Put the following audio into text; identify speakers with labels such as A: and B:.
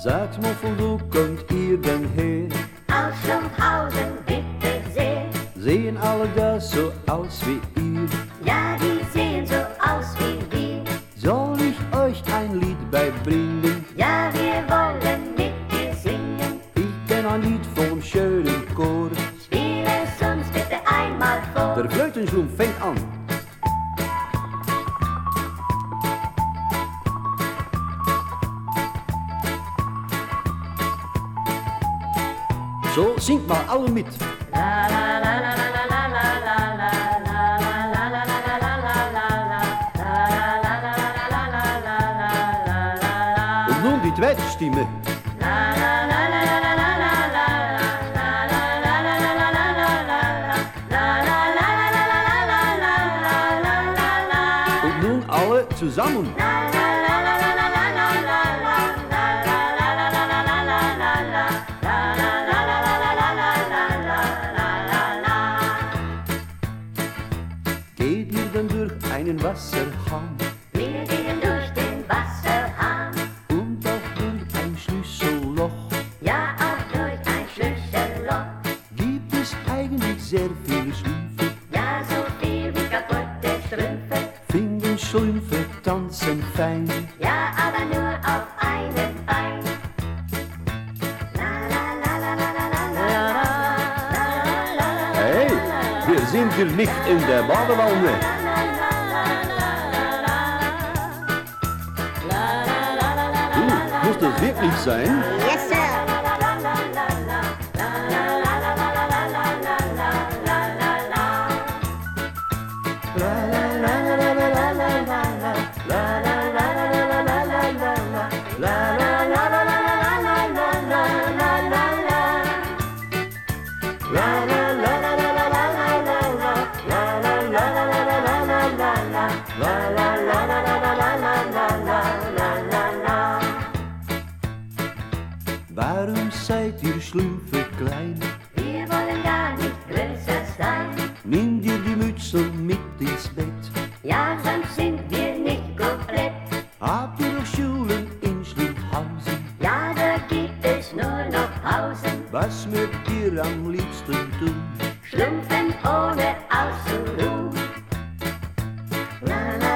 A: Sagt mal, von wo kommt ihr denn her?
B: Aus Schlumpfhausen, bitte sehr.
A: Sehen alle da so aus wie ihr?
B: Ja, die sehen so aus wie wir.
A: Soll ich euch ein Lied beibringen?
B: Ja, wir wollen mit dir singen.
A: Ich kenn ein Lied vom schönen Chor.
B: Spiel es uns bitte einmal vor.
A: Der Flötenschlumpf fängt an. So, singt mal alle mit. Und nun die zweite Stimme. Und nun alle zusammen. Geht ihr denn durch einen Wasserhahn
B: Wir gehen durch den Wasserhahn.
A: und auch durch ein Schlüsselloch?
B: Ja, auch durch ein Schlüsselloch.
A: Gibt es eigentlich sehr viele Schlümpfe?
B: Ja, so viel wie kaputte Strümpfe.
A: Finden Schlümpfe tanzen fein?
B: Ja, aber nur auf einem Bein. La la la la la la la la la.
A: Hey, wir sind hier nicht in der Badewanne. Muss das wirklich sein?
B: Yes, sir.
A: Warum seid ihr Schlümpfe klein?
B: Wir wollen gar nicht größer sein.
A: Nimm dir die Mütze mit ins Bett.
B: Ja, sonst sind wir nicht komplett.
A: Habt ihr noch Schulen in Schlumpfhausen?
B: Ja, da gibt es nur noch Pausen.
A: Was mögt ihr am liebsten tun?
B: Schlumpfen ohne auszuruhen. La la